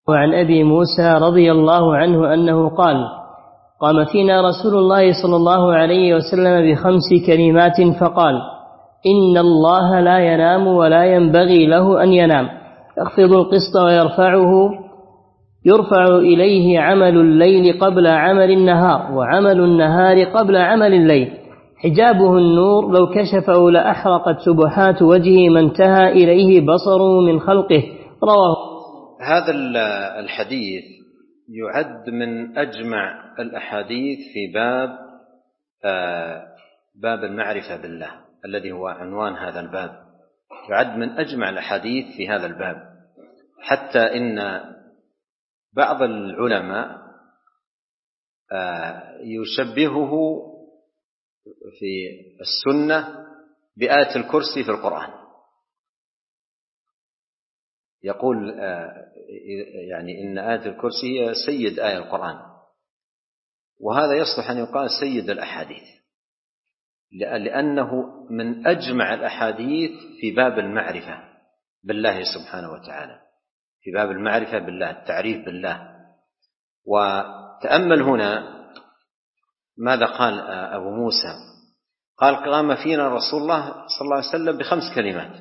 وعن أبي موسى رضي الله عنه أنه قال: قام فينا رسول الله صلى الله عليه وسلم ب5 كلمات فقال: إن الله لا ينام ولا ينبغي له أن ينام، يخفض القسط ويرفعه، يرفع إليه عمل الليل قبل عمل النهار، وعمل النهار قبل عمل الليل، حجابه النور، لو كشفه لأحرقت سبحات وجهه ما انتهى إليه بصره من خلقه. رواه. هذا الحديث يعد من أجمع الأحاديث في باب المعرفة بالله الذي هو عنوان هذا الباب، يعد من أجمع الأحاديث في هذا الباب، حتى إن بعض العلماء يشبهه في السنة بآية الكرسي في القرآن، يقول يعني إن آية الكرسي هي سيد آية القرآن، وهذا يصلح أن يقال سيد الأحاديث، لأنه من أجمع الأحاديث في باب المعرفة بالله سبحانه وتعالى، في باب المعرفة بالله، التعريف بالله. وتأمل هنا ماذا قال أبو موسى، قال: قام فينا رسول الله صلى الله عليه وسلم ب5 كلمات،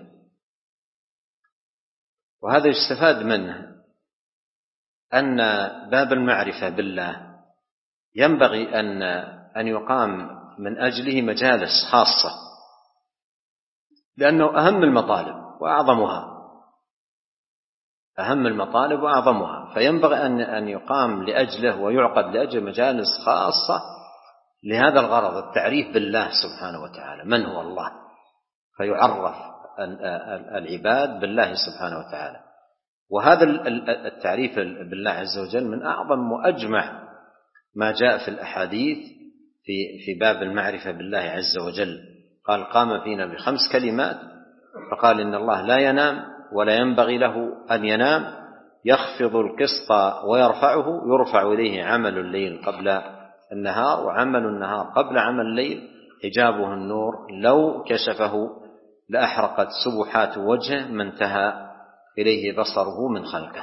وهذا يستفاد منه أن باب المعرفة بالله ينبغي أن يقام من أجله مجالس خاصة، لأنه أهم المطالب وأعظمها، فينبغي أن يقام لأجله ويعقد لأجل مجالس خاصة لهذا الغرض، التعريف بالله سبحانه وتعالى، من هو الله، فيعرف العباد بالله سبحانه وتعالى. وهذا التعريف بالله عز وجل من أعظم وأجمع ما جاء في الأحاديث في باب المعرفة بالله عز وجل. قال: قام فينا ب5 كلمات، فقال: إن الله لا ينام ولا ينبغي له أن ينام، يخفض القسط ويرفعه، يرفع إليه عمل الليل قبل النهار، وعمل النهار قبل عمل الليل، حجابه النور، لو كشفه لأحرقت سبحات وجهه ما انتهى إليه بصره من خلقه.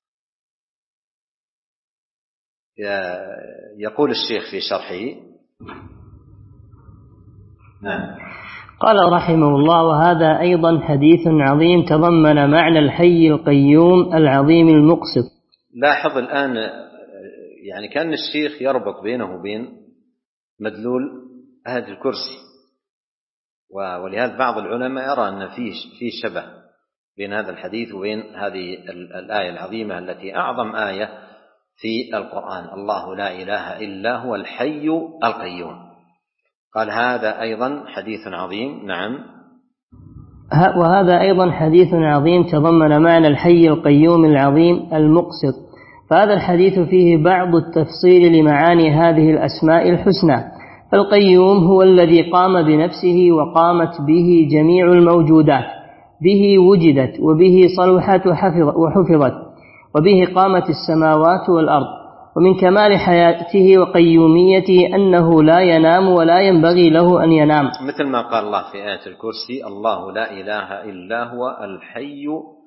يقول الشيخ في شرحه: نعم. قال رحمه الله: وهذا أيضا حديث عظيم تضمن معنى الحي القيوم العظيم المقسط. لاحظ الآن، يعني كان الشيخ يربط بينه وبين مدلول آية الكرسي، ولهذا بعض العلماء يرى أن فيه شبه بين هذا الحديث وبين هذه الآية العظيمة التي أعظم آية في القرآن: الله لا إله إلا هو الحي القيوم. قال: هذا أيضا حديث عظيم. نعم. وهذا أيضا حديث عظيم تضمن معنى الحي القيوم العظيم المقسط. فهذا الحديث فيه بعض التفصيل لمعاني هذه الأسماء الحسنى. فالقيوم هو الذي قام بنفسه وقامت به جميع الموجودات، به وجدت وبه صلحت وحفظت، وبه قامت السماوات والأرض. ومن كمال حياته وقيوميته أنه لا ينام ولا ينبغي له أن ينام، مثل ما قال الله في آية الكرسي: الله لا إله إلا هو الحي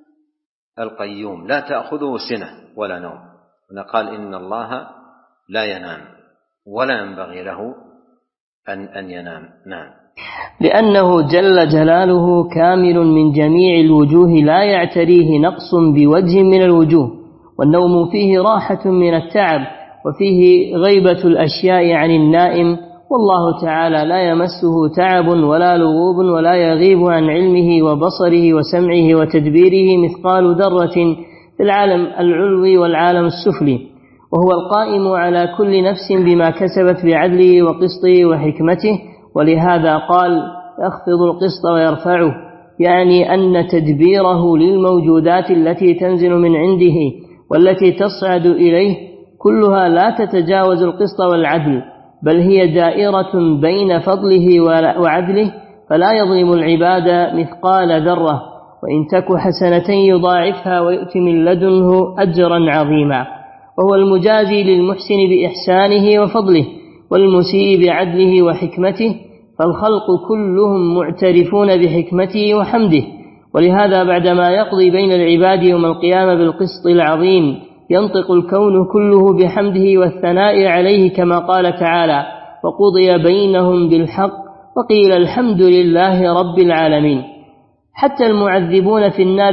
القيوم لا تأخذه سنة ولا نوم. هنا قال: إن الله لا ينام ولا ينبغي له أن ينام. نعم. لأنه جل جلاله كامل من جميع الوجوه، لا يعتريه نقص بوجه من الوجوه، والنوم فيه راحة من التعب، وفيه غيبة الأشياء عن النائم، والله تعالى لا يمسه تعب ولا لغوب، ولا يغيب عن علمه وبصره وسمعه وتدبيره مثقال ذرة في العالم العلوي والعالم السفلي، وهو القائم على كل نفس بما كسبت بعدله وقسطه وحكمته. ولهذا قال: يخفض القسط ويرفعه، يعني أن تدبيره للموجودات التي تنزل من عنده والتي تصعد إليه كلها لا تتجاوز القسط والعدل، بل هي دائرة بين فضله وعدله، فلا يظلم العباد مثقال ذرة، وإن تك حسنة يضاعفها ويؤتي من لدنه أجرا عظيما. وهو المجازي للمحسن بإحسانه وفضله، والمسيء بعدله وحكمته، فالخلق كلهم معترفون بحكمته وحمده. ولهذا بعدما يقضي بين العباد يوم القيامة بالقسط العظيم ينطق الكون كله بحمده والثناء عليه كما قال تعالى: وقضي بينهم بالحق وقيل الحمد لله رب العالمين. حتى المعذبون في النار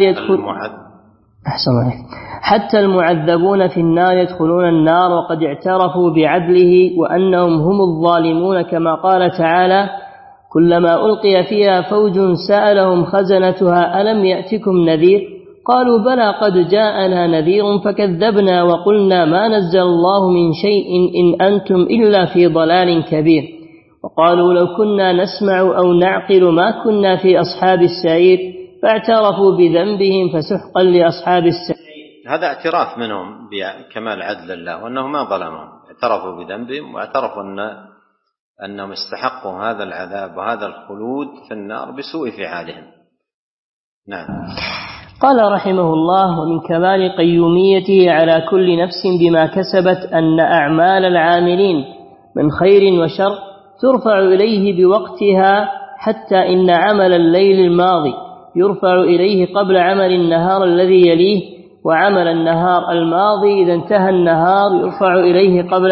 يدخلون النار وقد اعترفوا بعدله وأنهم هم الظالمون كما قال تعالى: كلما ألقي فيها فوج سألهم خزنتها ألم يأتكم نذير قالوا بلى قد جاءنا نذير فكذبنا وقلنا ما نزل الله من شيء إن أنتم إلا في ضلال كبير. وقالوا لو كنا نسمع أو نعقل ما كنا في أصحاب السعير فاعترفوا بذنبهم فسحقا لأصحاب السعير. هذا اعتراف منهم بكمال عدل الله وأنهم ما ظلمهم، اعترفوا بذنبهم واعترفوا أنهم استحقوا هذا العذاب وهذا الخلود في النار بسوء فعالهم. نعم. قال رحمه الله: ومن كمال قيوميته على كل نفس بما كسبت أن أعمال العاملين من خير وشر ترفع إليه بوقتها، حتى إن عمل الليل الماضي يرفع إليه قبل عمل النهار الذي يليه، وعمل النهار الماضي إذا انتهى النهار يرفع إليه قبل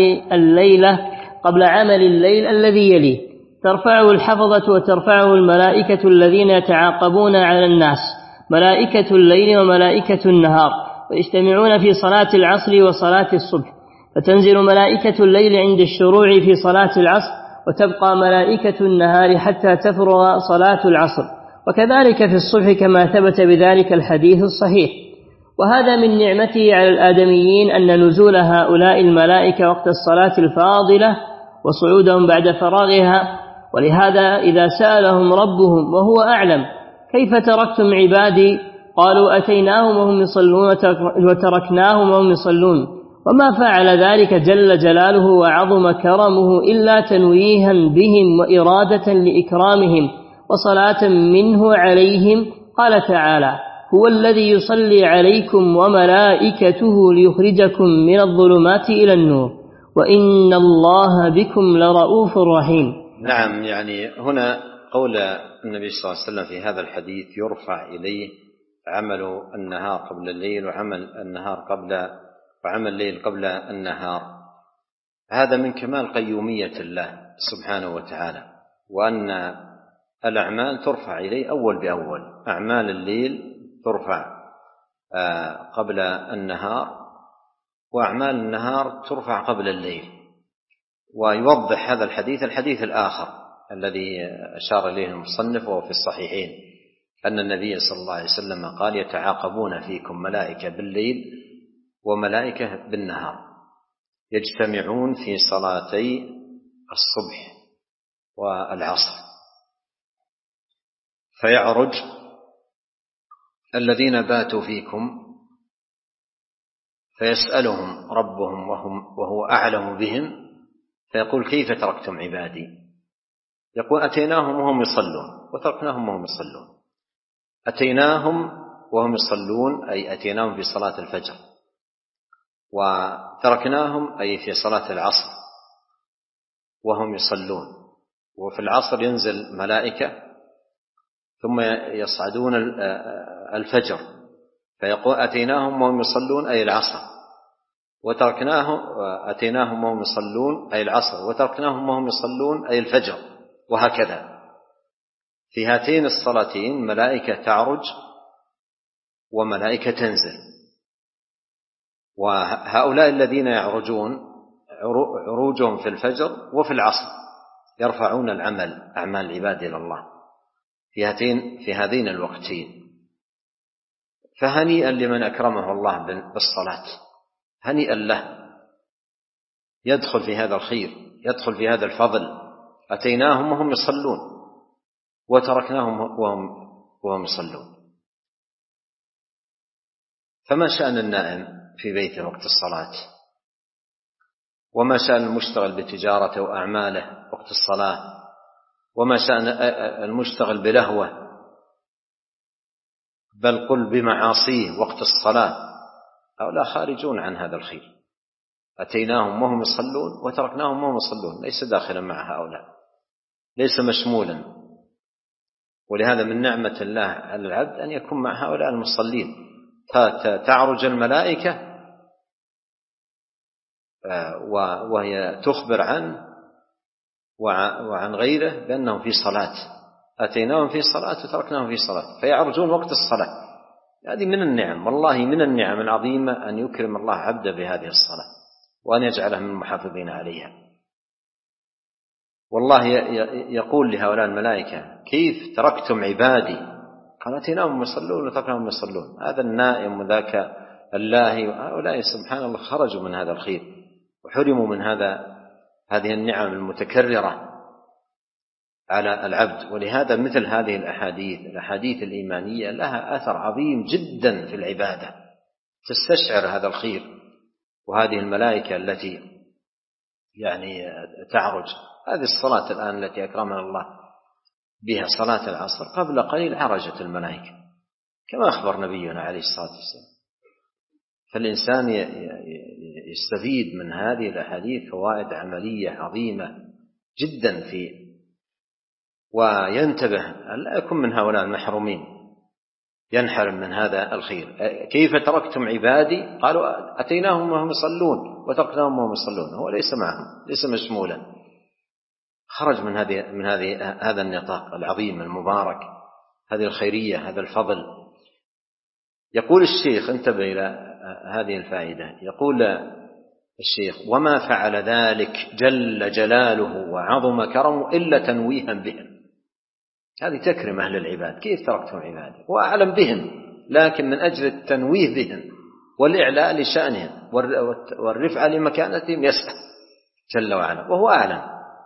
عمل الليل الذي يليه. ترفعه الحفظة وترفعه الملائكة الذين يتعاقبون على الناس، ملائكة الليل وملائكة النهار، ويجتمعون في صلاة العصر وصلاة الصبح، فتنزل ملائكة الليل عند الشروع في صلاة العصر، وتبقى ملائكة النهار حتى تفرغ صلاة العصر، وكذلك في الصبح كما ثبت بذلك الحديث الصحيح. وهذا من نعمته على الآدميين أن نزول هؤلاء الملائكة وقت الصلاة الفاضلة وصعودهم بعد فراغها. ولهذا إذا سألهم ربهم وهو أعلم: كيف تركتم عبادي؟ قالوا: أتيناهم وهم يصلون وتركناهم وهم يصلون. وما فعل ذلك جل جلاله وعظم كرمه إلا تنويها بهم وإرادة لإكرامهم وصلاة منه عليهم. قال تعالى: هو الذي يصلي عليكم وملائكته ليخرجكم من الظلمات إلى النور وإن الله بكم لرؤوف رحيم. نعم، يعني هنا قول النبي صلى الله عليه وسلم في هذا الحديث: يرفع إليه عمل النهار قبل الليل وعمل الليل قبل النهار. هذا من كمال قيومية الله سبحانه وتعالى، وأن الأعمال ترفع إليه أول بأول. أعمال الليل ترفع قبل النهار، وأعمال النهار ترفع قبل الليل. ويوضح هذا الحديث الآخر الذي أشار إليه المصنف وهو في الصحيحين، أن النبي صلى الله عليه وسلم قال: يتعاقبون فيكم ملائكة بالليل وملائكة بالنهار، يجتمعون في صلاتي الصبح والعصر، فيعرج الذين باتوا فيكم فيسألهم ربهم وهو أعلم بهم، فيقول: كيف تركتم عبادي؟ يقول: أتيناهم وهم يصلون وتركناهم وهم يصلون. أتيناهم وهم يصلون أي أتيناهم في صلاة الفجر، وتركناهم أي في صلاة العصر وهم يصلون. وفي العصر ينزل ملائكة ثم يصعدون الفجر، فيقول: أتيناهم وهم يصلون أي العصر، أتيناهم وهم يصلون أي العصر، وتركناهم وهم يصلون أي الفجر، وهكذا. في هاتين الصلاتين ملائكة تعرج وملائكة تنزل. وهؤلاء الذين يعرجون عروجهم في الفجر وفي العصر يرفعون أعمال العباد إلى الله في هذين الوقتين. فهنيئا لمن أكرمه الله بالصلاة، هنيئا له، يدخل في هذا الخير، يدخل في هذا الفضل. أتيناهم وهم يصلون وتركناهم وهم يصلون. فما شأن النائم في بيته وقت الصلاة؟ وما شأن المشتغل بتجارته وأعماله وقت الصلاة؟ وما شأن المشتغل بلهوه، بل قل بمعاصيه وقت الصلاة؟ هؤلاء خارجون عن هذا الخير. أتيناهم وهم يصلون وتركناهم وهم يصلون، ليس داخلا مع هؤلاء، ليس مشمولا. ولهذا من نعمة الله على العبد أن يكون مع هؤلاء المصلين. تعرج الملائكة وهي تخبر عنه وعن غيره بأنهم في صلاة، أتيناهم في صلاة وتركناهم في صلاة، فيعرجون وقت الصلاة. هذه من النعم، والله من النعم العظيمة أن يكرم الله عبده بهذه الصلاة وأن يجعله من المحافظين عليها. والله يقول لهؤلاء الملائكة: كيف تركتم عبادي؟ قال: أتيناهم يصلون وتركناهم يصلون. هذا النائم وذاك اللاهي، هؤلاء سبحان الله خرجوا من هذا الخير وحرموا من هذه النعم المتكررة على العبد. ولهذا مثل هذه الأحاديث الإيمانية لها أثر عظيم جدا في العبادة، تستشعر هذا الخير. وهذه الملائكة التي يعني تعرج، هذه الصلاة الآن التي أكرمنا الله بها صلاة العصر، قبل قليل عرجت الملائكة كما أخبر نبينا عليه الصلاة والسلام. فالإنسان يستفيد من هذه الأحاديث فوائد عملية عظيمة جدا وينتبه لا يكون من هؤلاء المحرومين ينحرم من هذا الخير. كيف تركتم عبادي؟ قالوا: أتيناهم وهم يصلون وتركناهم وهم يصلون. هو ليس معهم، ليس مشمولا، خرج من هذا النطاق العظيم المبارك، هذه الخيرية، هذا الفضل. يقول الشيخ، انتبه إلى هذه الفائدة، يقول الشيخ: وما فعل ذلك جل جلاله وعظم كرمه إلا تنويها بهم. هذه تكرم أهل العباد. كيف تركتم عبادي؟ وأعلم بهم، لكن من أجل التنويه بهم والإعلاء لشأنهم والرفع لمكانتهم يسأل جل وعلا وهو أعلم،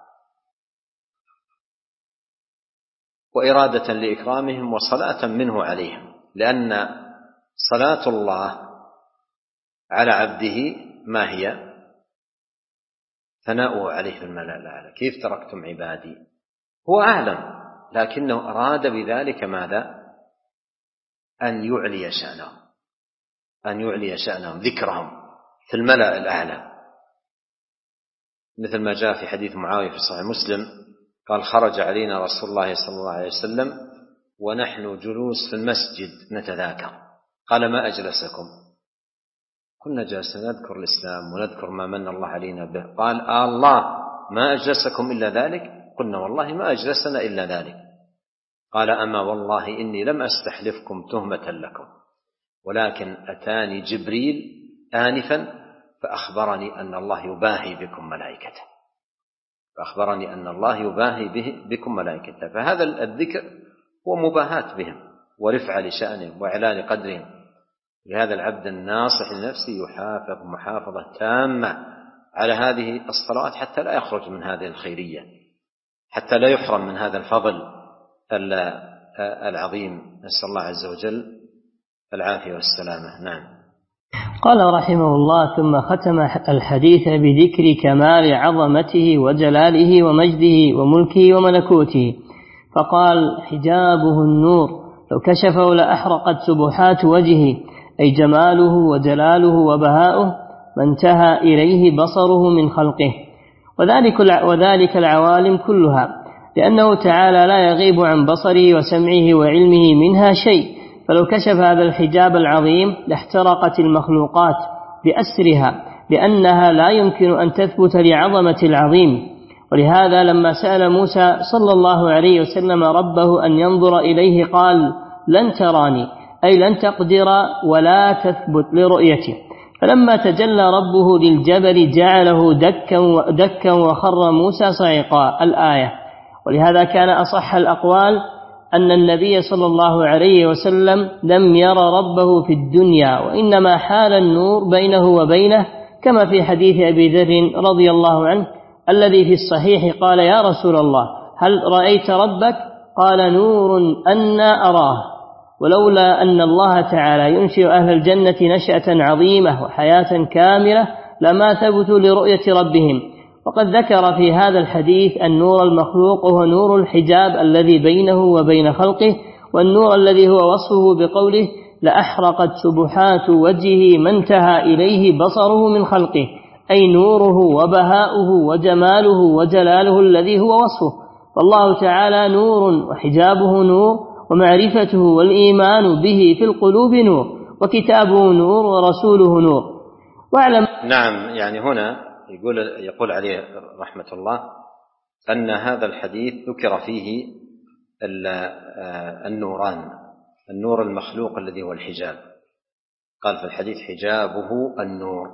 وإرادة لإكرامهم وصلاة منه عليهم، لأن صلاة الله على عبده ما هي؟ ثناؤه عليه في الملأ الأعلى. كيف تركتم عبادي؟ هو أعلم، لكنه أراد بذلك ماذا؟ أن يعلي شأنهم، ذكرهم في الملأ الأعلى، مثل ما جاء في حديث معاوية في صحيح مسلم قال: خرج علينا رسول الله صلى الله عليه وسلم ونحن جلوس في المسجد نتذاكر، قال: ما أجلسكم؟ كنا جالسين نذكر الإسلام ونذكر ما من الله علينا به. قال: الله ما أجلسكم إلا ذلك؟ قلنا: والله ما أجلسنا إلا ذلك. قال: أما والله إني لم أستحلفكم تهمة لكم، ولكن أتاني جبريل آنفا فأخبرني أن الله يباهي بكم ملائكته. فهذا الذكر هو مباهاة بهم ورفع لشأنهم وإعلان قدرهم. لهذا العبد الناصح لنفسه يحافظ محافظة تامة على هذه الصلوات حتى لا يخرج من هذه الخيرية، حتى لا يحرم من هذا الفضل العظيم. نسأل الله عز وجل العافية والسلامة. نعم. قال رحمه الله: ثم ختم الحديث بذكر كمال عظمته وجلاله ومجده وملكه وملكوته، فقال: حجابه النور، لو كشفه لأحرقت سبحات وجهه، أي جماله وجلاله وبهاؤه ما انتهى إليه بصره من خلقه، وذلك العوالم كلها، لأنه تعالى لا يغيب عن بصره وسمعه وعلمه منها شيء. فلو كشف هذا الحجاب العظيم لاحترقت المخلوقات بأسرها، لأنها لا يمكن أن تثبت لعظمة العظيم. ولهذا لما سأل موسى صلى الله عليه وسلم ربه أن ينظر إليه قال: لن تراني، أي لن تقدر ولا تثبت لرؤيته. فلما تجلى ربه للجبل جعله دكا وخر موسى صعقا، الآية. ولهذا كان أصح الأقوال أن النبي صلى الله عليه وسلم لم ير ربه في الدنيا، وإنما حال النور بينه وبينه، كما في حديث أبي ذر رضي الله عنه الذي في الصحيح قال: يا رسول الله هل رأيت ربك؟ قال: نور أنا أراه. ولولا أن الله تعالى ينشئ أهل الجنة نشأة عظيمة وحياة كاملة لما ثبتوا لرؤية ربهم. وقد ذكر في هذا الحديث النور المخلوق وهو نور الحجاب الذي بينه وبين خلقه، والنور الذي هو وصفه بقوله: لأحرقت سبحات وجهه ما انتهى إليه بصره من خلقه، أي نوره وبهاؤه وجماله وجلاله الذي هو وصفه. فالله تعالى نور وحجابه نور، ومعرفته والإيمان به في القلوب نور، وكتابه نور ورسوله نور. واعلم. نعم، يعني هنا يقول عليه رحمة الله أن هذا الحديث ذكر فيه النوران، النور المخلوق الذي هو الحجاب، قال في الحديث حجابه النور،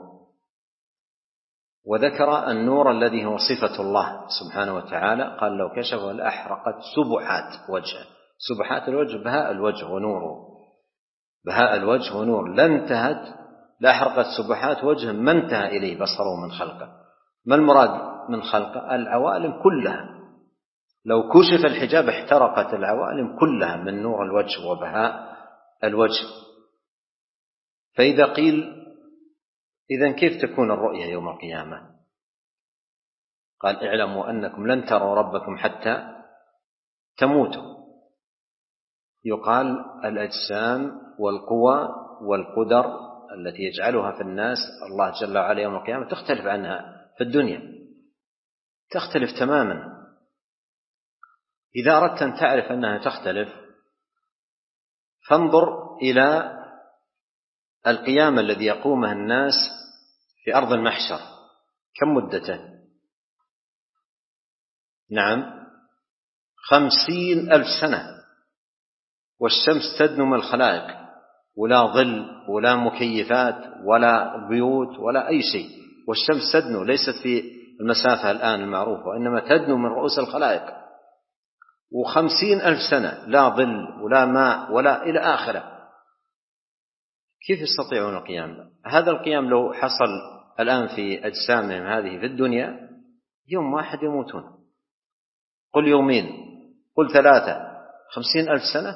وذكر النور الذي هو صفة الله سبحانه وتعالى، قال لو كشفه لأحرقت سبحات وجهه. سبحات الوجه بهاء الوجه ونوره، بهاء الوجه ونور، لأحرقت سبحات وجه ما انتهى إليه بصره من خلقه. ما المراد من خلقه؟ العوالم كلها، لو كشف الحجاب احترقت العوالم كلها من نور الوجه وبهاء الوجه. فإذا قيل إذن كيف تكون الرؤية يوم القيامة؟ قال اعلموا أنكم لن تروا ربكم حتى تموتوا. يقال الأجسام والقوى والقدر التي يجعلها في الناس الله جل وعلا يوم القيامة تختلف عنها في الدنيا، تختلف تماما. إذا أردت أن تعرف أنها تختلف فانظر إلى القيام الذي يقومه الناس في أرض المحشر، كم مدته؟ نعم 50,000 سنة، والشمس تدنو من الخلائق، ولا ظل ولا مكيفات ولا بيوت ولا أي شيء، والشمس تدنو ليست في المسافة الآن المعروفة، وإنما تدنو من رؤوس الخلائق، 50,000 سنة لا ظل ولا ماء ولا إلى آخره. كيف يستطيعون القيام؟ هذا القيام لو حصل الآن في أجسامهم هذه في الدنيا يوم واحد يموتون، قل يومين، قل 3، 50,000 سنة،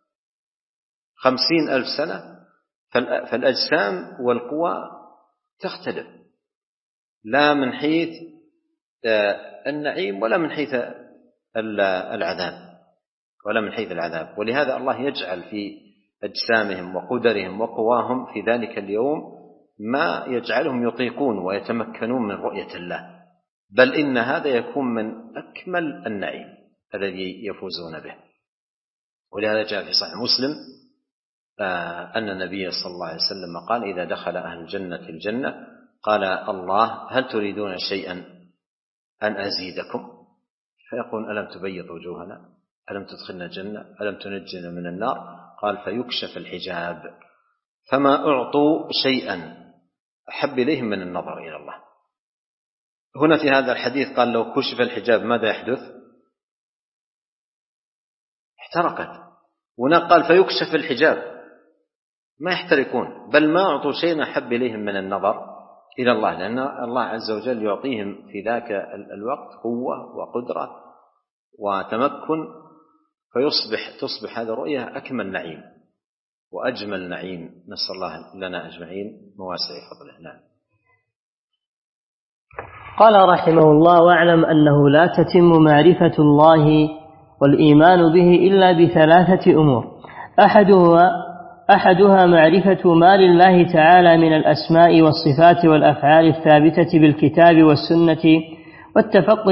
50,000 سنة. فالأجسام والقوى تختلف، لا من حيث النعيم ولا من حيث العذاب، ولا من حيث العذاب. ولهذا الله يجعل في أجسامهم وقدرهم وقواهم في ذلك اليوم ما يجعلهم يطيقون ويتمكنون من رؤية الله، بل إن هذا يكون من أكمل النعيم الذي يفوزون به. ولهذا جاء في صحيح مسلم أن النبي صلى الله عليه وسلم قال إذا دخل أهل الجنة الجنة قال الله هل تريدون شيئا أن أزيدكم؟ فيقول ألم تبيض وجوهنا، ألم تدخلنا الجنة، ألم تنجنا من النار؟ قال فيكشف الحجاب فما أعطوا شيئا أحب إليهم من النظر إلى الله. هنا في هذا الحديث قال لو كشف الحجاب ماذا يحدث؟ احترقت. هنا قال فيكشف الحجاب، ما يحترقون، بل ما أعطوا شيئا أحب إليهم من النظر إلى الله، لأن الله عز وجل يعطيهم في ذاك الوقت قوة وقدرة وتمكن، تصبح هذه الرؤية أكمل نعيم وأجمل نعيم. نسأل الله لنا أجمعين مواسع فضله. نعم. قال رحمه الله واعلم أنه لا تتم معرفة الله والإيمان به إلا بثلاثة أمور، أحدها معرفة ما لله تعالى من الأسماء والصفات والأفعال الثابتة بالكتاب والسنة والتفقه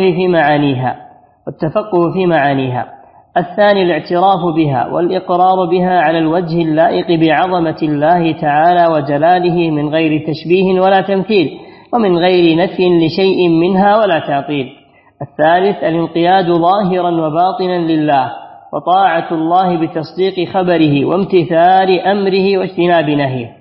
في معانيها. الثاني الاعتراف بها والإقرار بها على الوجه اللائق بعظمة الله تعالى وجلاله من غير تشبيه ولا تمثيل، ومن غير نفي لشيء منها ولا تعطيل. الثالث الانقياد ظاهرا وباطنا لله، وطاعة الله بتصديق خبره وامتثال أمره واجتناب نهيه.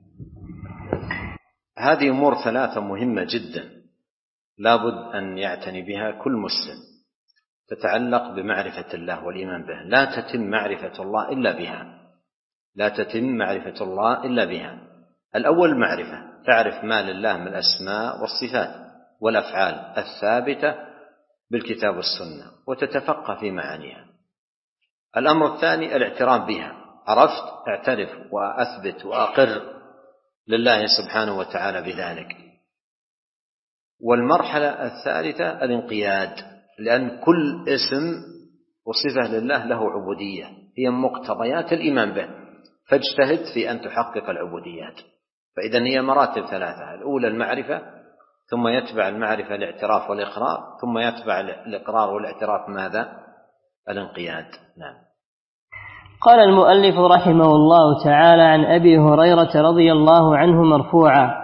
هذه أمور ثلاثة مهمة جدا لابد أن يعتني بها كل مسلم، تتعلق بمعرفة الله والإيمان به. لا تتم معرفة الله إلا بها، لا تتم معرفة الله إلا بها. الأول معرفة، تعرف ما لله من الأسماء والصفات والأفعال الثابتة بالكتاب والسنة وتتفقه في معانيها. الأمر الثاني الاعتراف بها، عرفت اعترف وأثبت وأقر لله سبحانه وتعالى بذلك. والمرحلة الثالثة الانقياد، لأن كل اسم وصفة لله له عبودية هي مقتضيات الإيمان به، فاجتهد في أن تحقق العبوديات. فإذن هي مراتب ثلاثة، الأولى المعرفة، ثم يتبع المعرفة الاعتراف والإقرار، ثم يتبع الإقرار والاعتراف ماذا؟ الانقياد. نعم. قال المؤلف رحمه الله تعالى عن أبي هريرة رضي الله عنه مرفوعا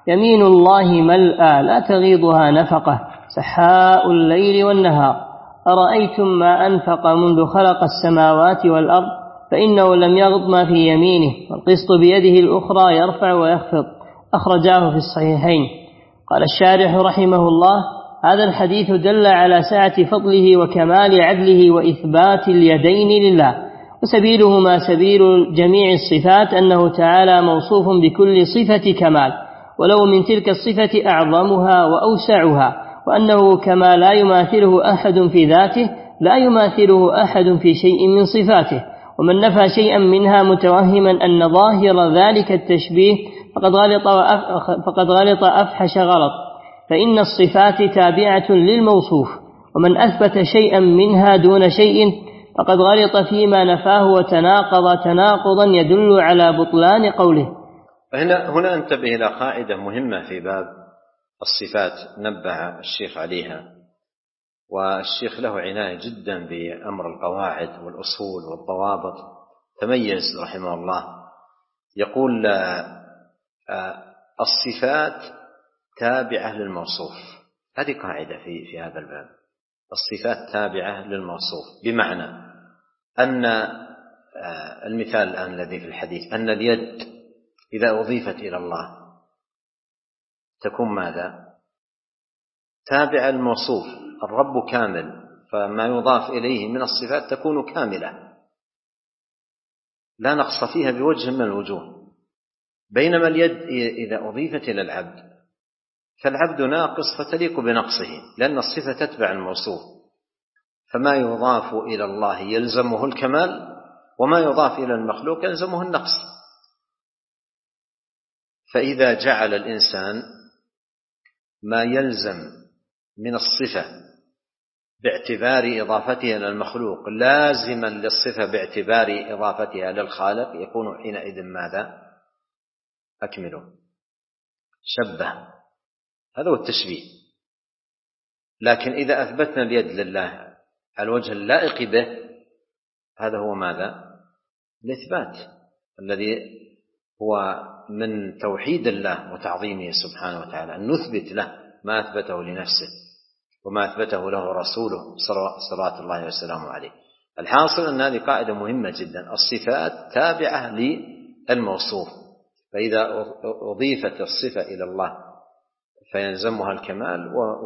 يمين الله ملأى لا تغيضها نفقة سحاء الليل والنهار أرأيتم ما أنفق منذ خلق السماوات والأرض فإنه لم يغض ما في يمينه والقسط بيده الأخرى يرفع ويخفض أخرجاه في الصحيحين. قال الشارح رحمه الله: هذا الحديث دل على سعة فضله وكمال عدله وإثبات اليدين لله، وسبيلهما سبيل جميع الصفات أنه تعالى موصوف بكل صفة كمال، ولو من تلك الصفة أعظمها وأوسعها، وأنه كما لا يماثله أحد في ذاته لا يماثله أحد في شيء من صفاته، ومن نفى شيئا منها متوهما أن ظاهر ذلك التشبيه فقد غلط أفحش غلط، فإن الصفات تابعة للموصوف، ومن أثبت شيئا منها دون شيء فقد غلط فيما نفاه وتناقض تناقضا يدل على بطلان قوله. هنا انتبه إلى قاعدة مهمة في باب الصفات نبه الشيخ عليها، والشيخ له عناية جدا بأمر القواعد والأصول والضوابط، تميز رحمه الله. يقول الصفات تابعة للموصوف، هذه قاعدة في هذا الباب. الصفات تابعة للموصوف، بمعنى أن المثال الآن الذي في الحديث أن اليد إذا أضيفت إلى الله تكون ماذا؟ تابعة للموصوف. الرب كامل، فما يضاف إليه من الصفات تكون كاملة لا نقص فيها بوجه من الوجوه. بينما اليد إذا أضيفت إلى العبد فالعبد ناقص فتليق بنقصه، لأن الصفة تتبع الموصوف، فما يضاف إلى الله يلزمه الكمال، وما يضاف إلى المخلوق يلزمه النقص. فإذا جعل الإنسان ما يلزم من الصفة باعتبار إضافتها إلى المخلوق لازما للصفة باعتبار إضافتها للخالق، يكون حينئذ ماذا؟ أكمله، شبه، هذا هو التشبيه. لكن إذا أثبتنا اليد لله على الوجه اللائق به، هذا هو ماذا؟ الإثبات الذي هو من توحيد الله وتعظيمه سبحانه وتعالى، أن نثبت له ما أثبته لنفسه وما أثبته له رسوله صلوات الله وسلامه عليه. الحاصل أن هذه قاعدة مهمة جدا، الصفات تابعة للموصوف، فإذا أضيفت الصفة إلى الله فيلزمها الكمال،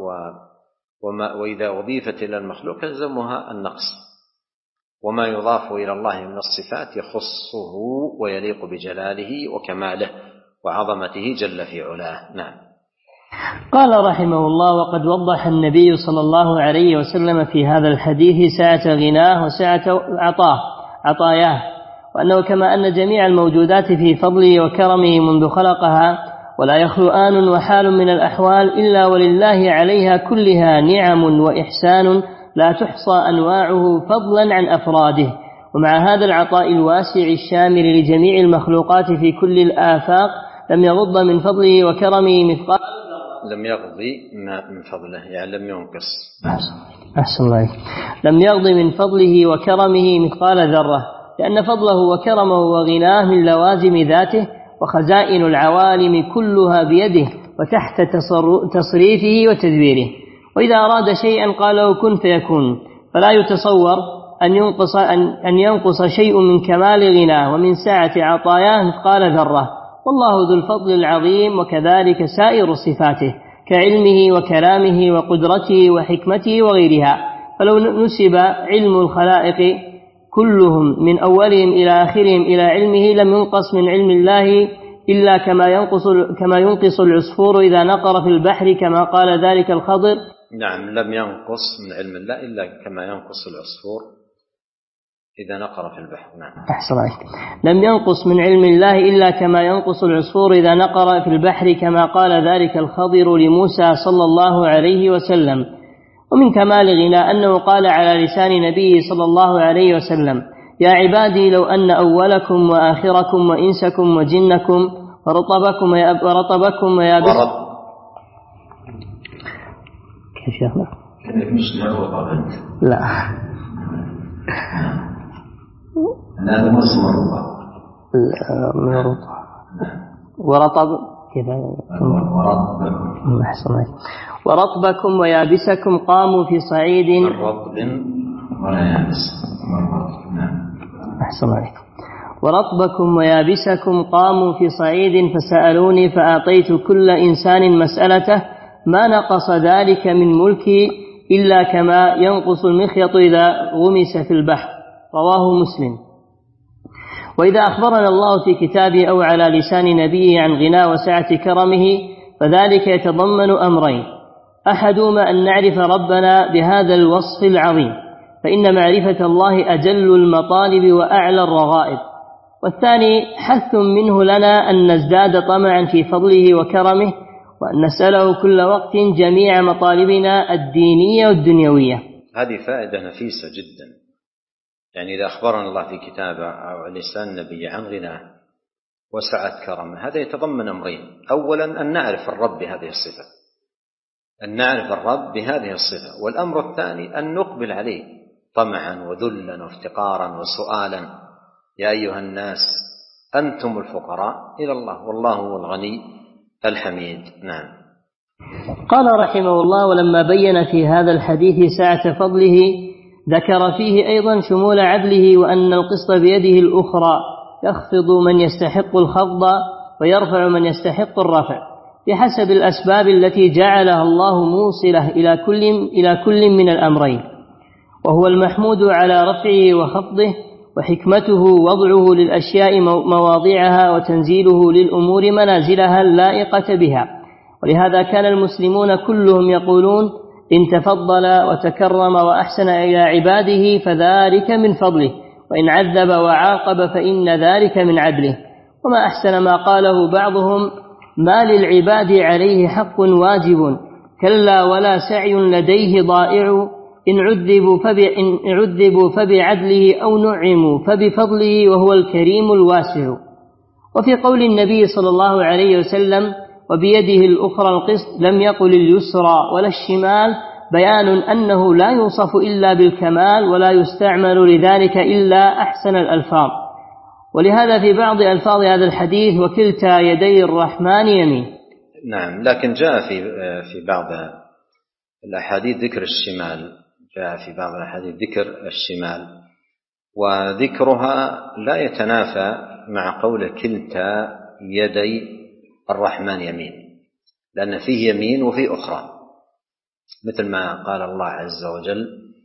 وإذا أضيفت إلى المخلوق يلزمها النقص، وما يضاف إلى الله من الصفات يخصه ويليق بجلاله وكماله وعظمته جل في علاه. نعم. قال رحمه الله: وقد وضح النبي صلى الله عليه وسلم في هذا الحديث سعة غناه وسعة عطاياه، وأنه كما أن جميع الموجودات في فضله وكرمه منذ خلقها ولا يخلو آن وحال من الأحوال إلا ولله عليها كلها نعم وإحسان لا تحصى أنواعه فضلا عن أفراده. ومع هذا العطاء الواسع الشامل لجميع المخلوقات في كل الآفاق لم يغض من فضله وكرمه مثقال، لم يغضي من فضله يعني لم ينقص، أحسن الله، لم يغض من فضله وكرمه مثقال ذرة، لأن فضله وكرمه وغناه من لوازم ذاته، وخزائن العوالم كلها بيده وتحت تصريفه وتدبيره. وإذا أراد شيئا قال له كن فيكون، فلا يتصور أن ينقص شيء من كمال غناه ومن سعة عطاياه مثقال ذرة، والله ذو الفضل العظيم، وكذلك سائر صفاته كعلمه وكلامه وقدرته وحكمته وغيرها. فلو نسب علم الخلائق كلهم من أولهم إلى آخرهم إلى علمه لم ينقص من علم الله إلا كما ينقص العصفور إذا نقر في البحر، كما قال ذلك الخضر. نعم، لم ينقص من علم الله إلا كما ينقص العصفور إذا نقر في البحر. نعم. أحسن عليك. لم ينقص من علم الله إلا كما ينقص العصفور إذا نقر في البحر، كما قال ذلك الخضر لموسى صلى الله عليه وسلم. ومن كمال غنى أنه قال على لسان نبيه صلى الله عليه وسلم: يا عبادي لو أن أولكم وآخركم وإنسكم وجنكم ورطبكم ويابسكم. كيف شيخنا؟ لا، هذا مصر ورطب ورطبكم ويابسكم قاموا في صعيد ورطبكم ويابسكم قاموا في صعيد فسألوني فأعطيت كل إنسان مسألته ما نقص ذلك من ملكي إلا كما ينقص المخيط إذا غمس في البحر. رواه مسلم. وإذا أخبرنا الله في كتابه أو على لسان نبيه عن غنى وسعة كرمه فذلك يتضمن أمرين: أحدهما أن نعرف ربنا بهذا الوصف العظيم، فإن معرفة الله أجل المطالب وأعلى الرغائب. والثاني حث منه لنا أن نزداد طمعا في فضله وكرمه، وأن نسأله كل وقت جميع مطالبنا الدينية والدنيوية. هذه فائدة نفيسة جدا. يعني إذا أخبرنا الله في كتابه أو لسان النبي عن غناه وسعة كرمه، هذا يتضمن أمرين: أولا أن نعرف الرب بهذه الصفة، أن نعرف الرب بهذه الصفة، والأمر الثاني أن نقبل عليه طمعا وذلا وافتقارا وسؤالا: يا أيها الناس أنتم الفقراء إلى الله والله هو الغني الحميد. نعم. قال رحمه الله: ولما بين في هذا الحديث سعة فضله ذكر فيه أيضا شمول عدله، وأن القسط بيده الأخرى يخفض من يستحق الخفض ويرفع من يستحق الرفع بحسب الأسباب التي جعلها الله موصلة إلى كل من الأمرين، وهو المحمود على رفعه وخفضه، وحكمته وضعه للأشياء مواضعها وتنزيله للأمور منازلها اللائقة بها. ولهذا كان المسلمون كلهم يقولون: إن تفضل وتكرم وأحسن إلى عباده فذلك من فضله، وإن عذب وعاقب فإن ذلك من عدله. وما أحسن ما قاله بعضهم: ما للعباد عليه حق واجب، كلا ولا سعي لديه ضائع، إن عذبوا فبعدله أو نعموا فبفضله وهو الكريم الواسع. وفي قول النبي صلى الله عليه وسلم: وبيده الأخرى القسط، لم يقل اليسرى ولا الشمال، بيان أنه لا يوصف إلا بالكمال ولا يستعمل لذلك إلا أحسن الألفاظ. ولهذا في بعض ألفاظ هذا الحديث: وكلتا يدي الرحمن يمين. نعم. لكن جاء في بعض الأحاديث ذكر الشمال، جاء في بعض الأحاديث ذكر الشمال، وذكرها لا يتنافى مع قول كلتا يدي الرحمن يمين، لأن فيه يمين وفيه أخرى، مثل ما قال الله عز وجل: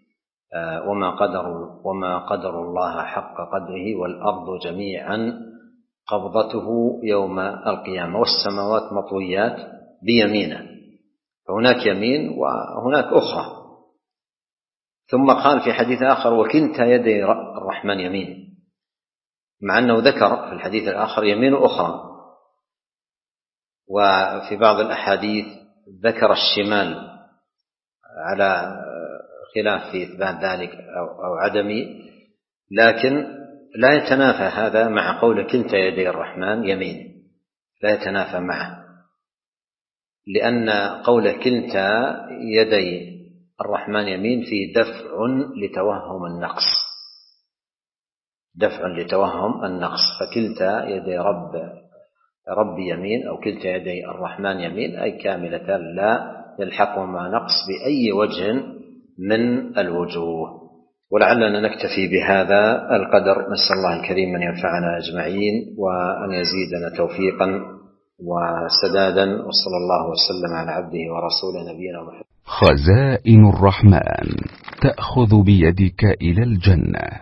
وما قدر الله حق قدره والأرض جميعا قبضته يوم القيامة والسماوات مطويات بيمينه. فهناك يمين وهناك أخرى. ثم قال في حديث آخر: وكلتا يدي الرحمن يمين، مع أنه ذكر في الحديث الآخر يمين أخرى. وفي بعض الأحاديث ذكر الشمال على خلاف في إثبات ذلك أو عدمه، لكن لا يتنافى هذا مع قول كلتا يدي الرحمن يمين، لا يتنافى معه، لأن قول كلتا يدي الرحمن يمين في دفع لتوهم النقص، فكلتا يدي ربي يمين أو كلتا يدي الرحمن يمين أي كاملة لا يلحقهما نقص بأي وجه من الوجوه. ولعلنا نكتفي بهذا القدر، نسأل الله الكريم أن ينفعنا أجمعين وأن يزيدنا توفيقا وسدادا، وصلى الله وسلم على عبده ورسوله نبينا محمد. خزائن الرحمن تأخذ بيدك إلى الجنة.